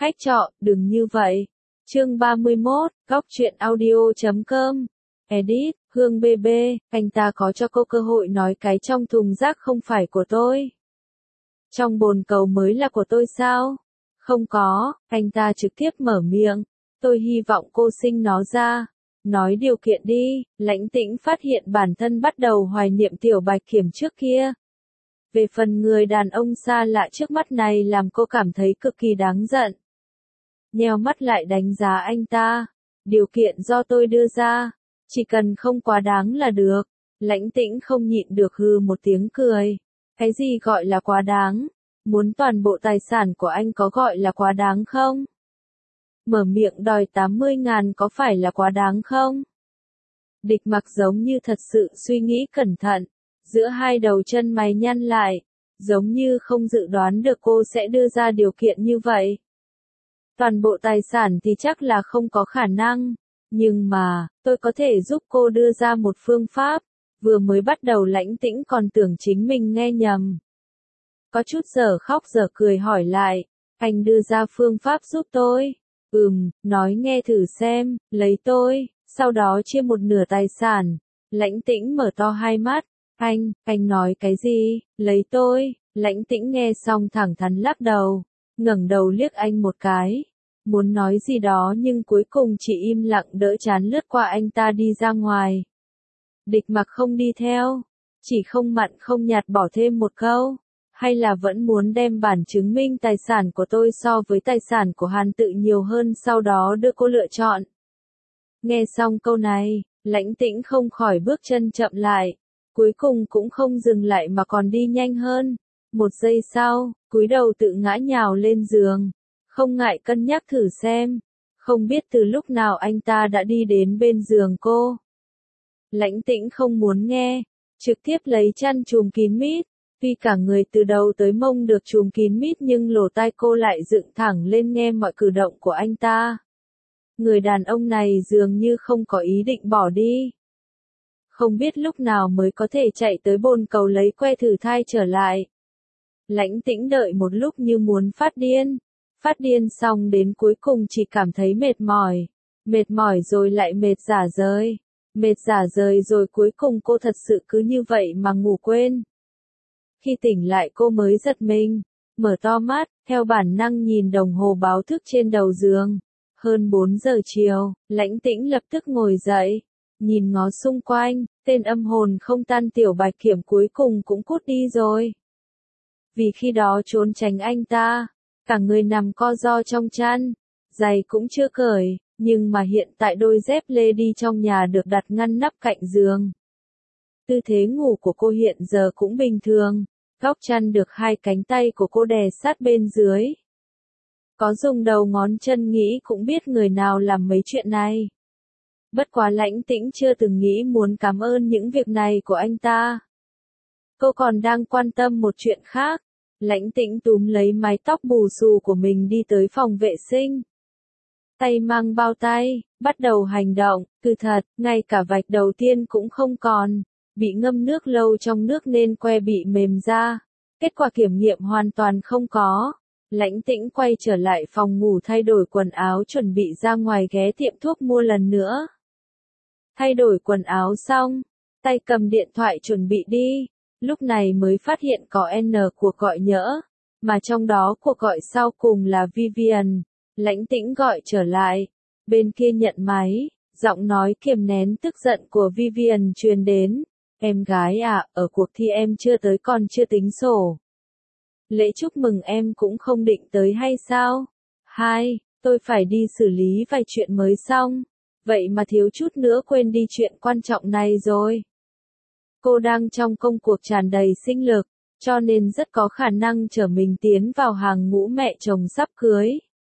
khách trọ, đừng như vậy. Chương 31, góc truyện audio.com. Edit, Hương BB, anh ta có cho cô cơ hội nói cái trong thùng rác không phải của tôi. Trong bồn cầu mới là của tôi sao? Không có, anh ta trực tiếp mở miệng. Tôi hy vọng cô sinh nó ra. Nói điều kiện đi, Lãnh Tĩnh phát hiện bản thân bắt đầu hoài niệm Tiểu Bạch Kiểm trước kia. Về phần người đàn ông xa lạ trước mắt này làm cô cảm thấy cực kỳ đáng giận. Nheo mắt lại đánh giá anh ta. Điều kiện do tôi đưa ra, chỉ cần không quá đáng là được. Lãnh Tĩnh không nhịn được hừ một tiếng cười. Cái gì gọi là quá đáng? Muốn toàn bộ tài sản của anh có gọi là quá đáng không? Mở miệng đòi 80.000 có phải là quá đáng không? Địch Mặc giống như thật sự suy nghĩ cẩn thận, giữa hai đầu chân mày nhăn lại, giống như không dự đoán được cô sẽ đưa ra điều kiện như vậy. Toàn bộ tài sản thì chắc là không có khả năng, nhưng mà, tôi có thể giúp cô đưa ra một phương pháp. Vừa mới bắt đầu Lãnh Tĩnh còn tưởng chính mình nghe nhầm. Có chút dở khóc dở cười hỏi lại, anh đưa ra phương pháp giúp tôi. Nói nghe thử xem, lấy tôi, sau đó chia một nửa tài sản. Lãnh Tĩnh mở to hai mắt, anh nói cái gì, lấy tôi? Lãnh Tĩnh nghe xong thẳng thắn lắc đầu, ngẩng đầu liếc anh một cái. Muốn nói gì đó nhưng cuối cùng chỉ im lặng đỡ chán lướt qua anh ta đi ra ngoài. Địch Mặc không đi theo, chỉ không mặn không nhạt bỏ thêm một câu. Hay là vẫn muốn đem bản chứng minh tài sản của tôi so với tài sản của Hàn Tự nhiều hơn sau đó đưa cô lựa chọn. Nghe xong câu này, Lãnh Tĩnh không khỏi bước chân chậm lại, cuối cùng cũng không dừng lại mà còn đi nhanh hơn. Một giây sau, cúi đầu tự ngã nhào lên giường, không ngại cân nhắc thử xem. Không biết từ lúc nào anh ta đã đi đến bên giường cô. Lãnh Tĩnh không muốn nghe, trực tiếp lấy chăn trùm kín mít. Tuy cả người từ đầu tới mông được trùm kín mít nhưng lỗ tai cô lại dựng thẳng lên nghe mọi cử động của anh ta. Người đàn ông này dường như không có ý định bỏ đi. Không biết lúc nào mới có thể chạy tới bồn cầu lấy que thử thai trở lại. Lãnh Tĩnh đợi một lúc như muốn phát điên. Phát điên xong đến cuối cùng chỉ cảm thấy mệt mỏi rồi lại mệt rả rời rồi cuối cùng cô thật sự cứ như vậy mà ngủ quên. Khi tỉnh lại cô mới giật mình, mở to mắt, theo bản năng nhìn đồng hồ báo thức trên đầu giường. Hơn 4 giờ chiều, Lãnh Tĩnh lập tức ngồi dậy, nhìn ngó xung quanh, tên âm hồn không tan Tiểu Bạch Kiểm cuối cùng cũng cút đi rồi. Vì khi đó trốn tránh anh ta, cả người nằm co ro trong chăn, giày cũng chưa cởi, nhưng mà hiện tại đôi dép lê đi trong nhà được đặt ngăn nắp cạnh giường. Tư thế ngủ của cô hiện giờ cũng bình thường. Góc chăn được hai cánh tay của cô đè sát bên dưới. Có dùng đầu ngón chân nghĩ cũng biết người nào làm mấy chuyện này. Bất quá Lãnh Tĩnh chưa từng nghĩ muốn cảm ơn những việc này của anh ta. Cô còn đang quan tâm một chuyện khác. Lãnh Tĩnh túm lấy mái tóc bù xù của mình đi tới phòng vệ sinh. Tay mang bao tay, bắt đầu hành động, cứ thật, ngay cả vạch đầu tiên cũng không còn. Bị ngâm nước lâu trong nước nên que bị mềm ra. Kết quả kiểm nghiệm hoàn toàn không có. Lãnh Tĩnh quay trở lại phòng ngủ thay đổi quần áo chuẩn bị ra ngoài ghé tiệm thuốc mua lần nữa. Thay đổi quần áo xong, tay cầm điện thoại chuẩn bị đi. Lúc này mới phát hiện có N cuộc gọi nhỡ. Mà trong đó cuộc gọi sau cùng là Vivian. Lãnh Tĩnh gọi trở lại. Bên kia nhận máy, giọng nói kiềm nén tức giận của Vivian truyền đến. Em gái à, ở cuộc thi em chưa tới còn chưa tính sổ. Lễ chúc mừng em cũng không định tới hay sao? Tôi phải đi xử lý vài chuyện mới xong. Vậy mà thiếu chút nữa quên đi chuyện quan trọng này rồi. Cô đang trong công cuộc tràn đầy sinh lực, cho nên rất có khả năng trở mình tiến vào hàng ngũ mẹ chồng sắp cưới.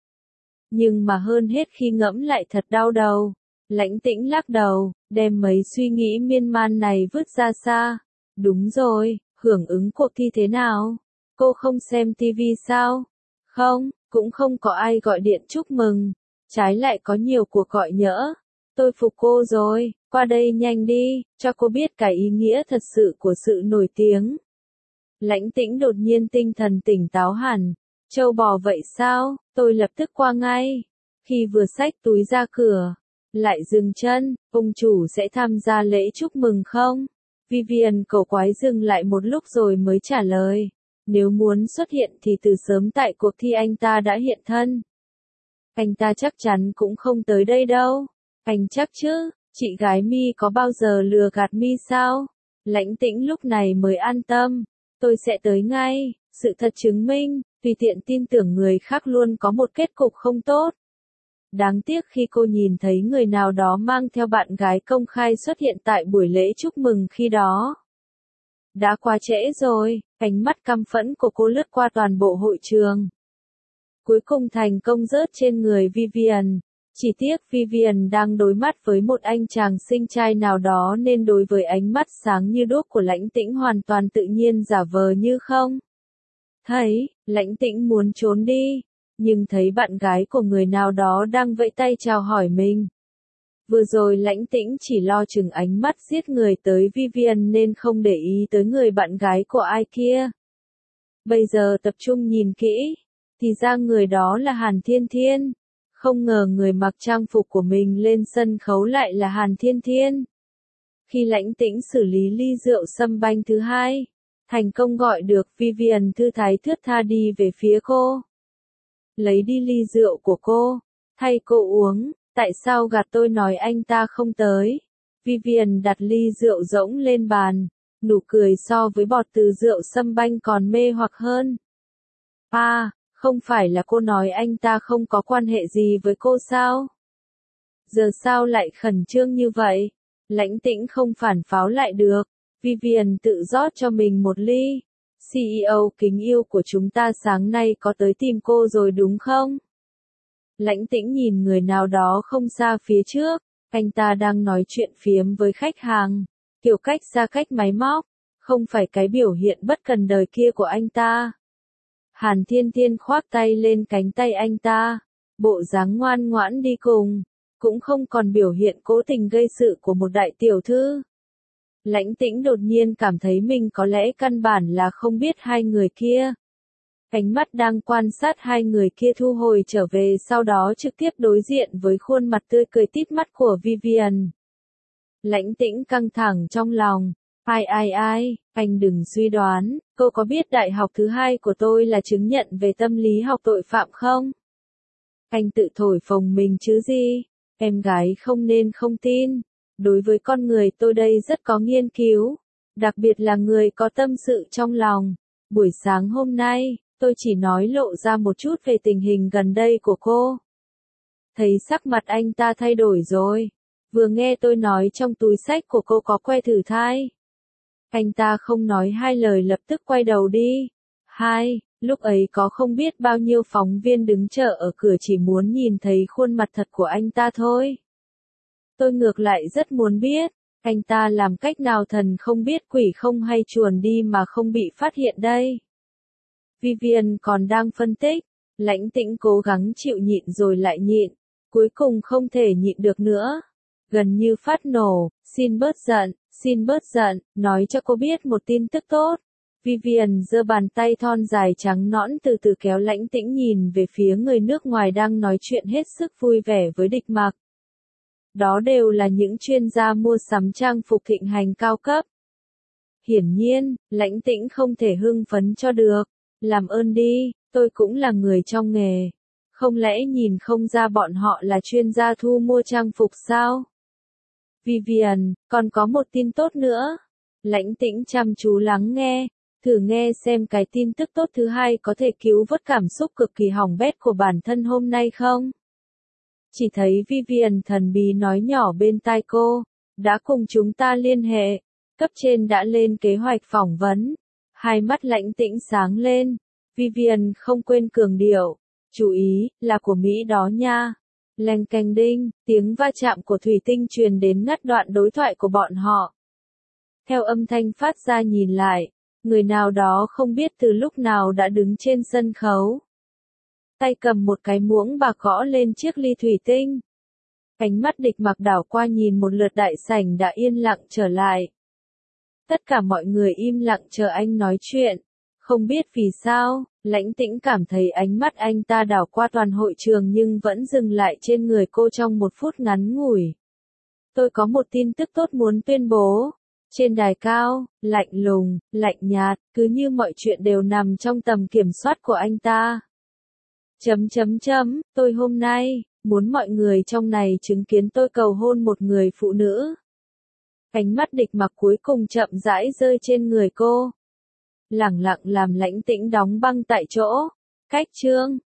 Nhưng mà hơn hết khi ngẫm lại thật đau đầu. Lãnh Tĩnh lắc đầu, đem mấy suy nghĩ miên man này vứt ra xa. Đúng rồi, hưởng ứng cuộc thi thế nào? Cô không xem tivi sao? Không, cũng không có ai gọi điện chúc mừng. Trái lại có nhiều cuộc gọi nhỡ. Tôi phục cô rồi, qua đây nhanh đi, cho cô biết cái ý nghĩa thật sự của sự nổi tiếng. Lãnh Tĩnh đột nhiên tinh thần tỉnh táo hẳn. Châu bò vậy sao, tôi lập tức qua ngay. Khi vừa xách túi ra cửa, lại dừng chân, ông chủ sẽ tham gia lễ chúc mừng không? Vivian cổ quái dừng lại một lúc rồi mới trả lời. Nếu muốn xuất hiện thì từ sớm tại cuộc thi anh ta đã hiện thân. Anh ta chắc chắn cũng không tới đây đâu. Anh chắc chứ, chị gái Mi có bao giờ lừa gạt Mi sao? Lãnh Tĩnh lúc này mới an tâm. Tôi sẽ tới ngay, sự thật chứng minh, tùy tiện tin tưởng người khác luôn có một kết cục không tốt. Đáng tiếc khi cô nhìn thấy người nào đó mang theo bạn gái công khai xuất hiện tại buổi lễ chúc mừng khi đó. Đã quá trễ rồi, ánh mắt căm phẫn của cô lướt qua toàn bộ hội trường. Cuối cùng thành công rớt trên người Vivian. Chỉ tiếc Vivian đang đối mắt với một anh chàng xinh trai nào đó nên đối với ánh mắt sáng như đuốc của Lãnh Tĩnh hoàn toàn tự nhiên giả vờ như không. Thấy, Lãnh Tĩnh muốn trốn đi, nhưng thấy bạn gái của người nào đó đang vẫy tay chào hỏi mình. Vừa rồi Lãnh Tĩnh chỉ lo chừng ánh mắt giết người tới Vivian nên không để ý tới người bạn gái của ai kia. Bây giờ tập trung nhìn kỹ, thì ra người đó là Hàn Thiên Thiên. Không ngờ người mặc trang phục của mình lên sân khấu lại là Hàn Thiên Thiên. Khi Lãnh Tĩnh xử lý ly rượu sâm banh thứ hai, thành công gọi được Vivian thư thái thướt tha đi về phía cô. Lấy đi ly rượu của cô, thay cô uống, tại sao gạt tôi nói anh ta không tới. Vivian đặt ly rượu rỗng lên bàn, nụ cười so với bọt từ rượu sâm banh còn mê hoặc hơn. Không phải là cô nói anh ta không có quan hệ gì với cô sao? Giờ sao lại khẩn trương như vậy? Lãnh Tĩnh không phản pháo lại được. Vivian tự rót cho mình một ly. CEO kính yêu của chúng ta sáng nay có tới tìm cô rồi đúng không? Lãnh Tĩnh nhìn người nào đó không xa phía trước. Anh ta đang nói chuyện phiếm với khách hàng. Kiểu cách xa cách máy móc. Không phải cái biểu hiện bất cần đời kia của anh ta. Hàn Thiên Thiên khoác tay lên cánh tay anh ta, bộ dáng ngoan ngoãn đi cùng, cũng không còn biểu hiện cố tình gây sự của một đại tiểu thư. Lãnh Tĩnh đột nhiên cảm thấy mình có lẽ căn bản là không biết hai người kia. Ánh mắt đang quan sát hai người kia thu hồi trở về sau đó trực tiếp đối diện với khuôn mặt tươi cười tít mắt của Vivian. Lãnh Tĩnh căng thẳng trong lòng. Anh đừng suy đoán, cô có biết đại học thứ hai của tôi là chứng nhận về tâm lý học tội phạm không? Anh tự thổi phồng mình chứ gì? Em gái không nên không tin. Đối với con người tôi đây rất có nghiên cứu, đặc biệt là người có tâm sự trong lòng. Buổi sáng hôm nay, tôi chỉ nói lộ ra một chút về tình hình gần đây của cô. Thấy sắc mặt anh ta thay đổi rồi. Vừa nghe tôi nói trong túi xách của cô có que thử thai. Anh ta không nói hai lời lập tức quay đầu đi. Lúc ấy có không biết bao nhiêu phóng viên đứng chờ ở cửa chỉ muốn nhìn thấy khuôn mặt thật của anh ta thôi. Tôi ngược lại rất muốn biết, anh ta làm cách nào thần không biết quỷ không hay chuồn đi mà không bị phát hiện đây. Vivian còn đang phân tích, Lãnh Tĩnh cố gắng chịu nhịn rồi lại nhịn, cuối cùng không thể nhịn được nữa. Gần như phát nổ, xin bớt giận, nói cho cô biết một tin tức tốt. Vivian giơ bàn tay thon dài trắng nõn từ từ kéo Lãnh Tĩnh nhìn về phía người nước ngoài đang nói chuyện hết sức vui vẻ với Địch Mặc. Đó đều là những chuyên gia mua sắm trang phục thịnh hành cao cấp. Hiển nhiên, Lãnh Tĩnh không thể hưng phấn cho được. Làm ơn đi, tôi cũng là người trong nghề. Không lẽ nhìn không ra bọn họ là chuyên gia thu mua trang phục sao? Vivian, còn có một tin tốt nữa. Lãnh Tĩnh chăm chú lắng nghe, thử nghe xem cái tin tức tốt thứ hai có thể cứu vớt cảm xúc cực kỳ hỏng bét của bản thân hôm nay không? Chỉ thấy Vivian thần bí nói nhỏ bên tai cô, đã cùng chúng ta liên hệ, cấp trên đã lên kế hoạch phỏng vấn. Hai mắt Lãnh Tĩnh sáng lên, Vivian không quên cường điệu, chú ý, là của Mỹ đó nha. Leng keng đinh, tiếng va chạm của thủy tinh truyền đến ngắt đoạn đối thoại của bọn họ. Theo âm thanh phát ra nhìn lại, người nào đó không biết từ lúc nào đã đứng trên sân khấu. Tay cầm một cái muỗng bạc gõ lên chiếc ly thủy tinh. Ánh mắt Địch Mặc đảo qua nhìn một lượt đại sảnh đã yên lặng trở lại. Tất cả mọi người im lặng chờ anh nói chuyện. Không biết vì sao, Lãnh Tĩnh cảm thấy ánh mắt anh ta đảo qua toàn hội trường nhưng vẫn dừng lại trên người cô trong một phút ngắn ngủi. Tôi có một tin tức tốt muốn tuyên bố. Trên đài cao, lạnh lùng, lạnh nhạt, cứ như mọi chuyện đều nằm trong tầm kiểm soát của anh ta. Tôi hôm nay, muốn mọi người trong này chứng kiến tôi cầu hôn một người phụ nữ. Ánh mắt Địch Mặc cuối cùng chậm rãi rơi trên người cô. Lẳng lặng làm Lãnh Tĩnh đóng băng tại chỗ. Cách chương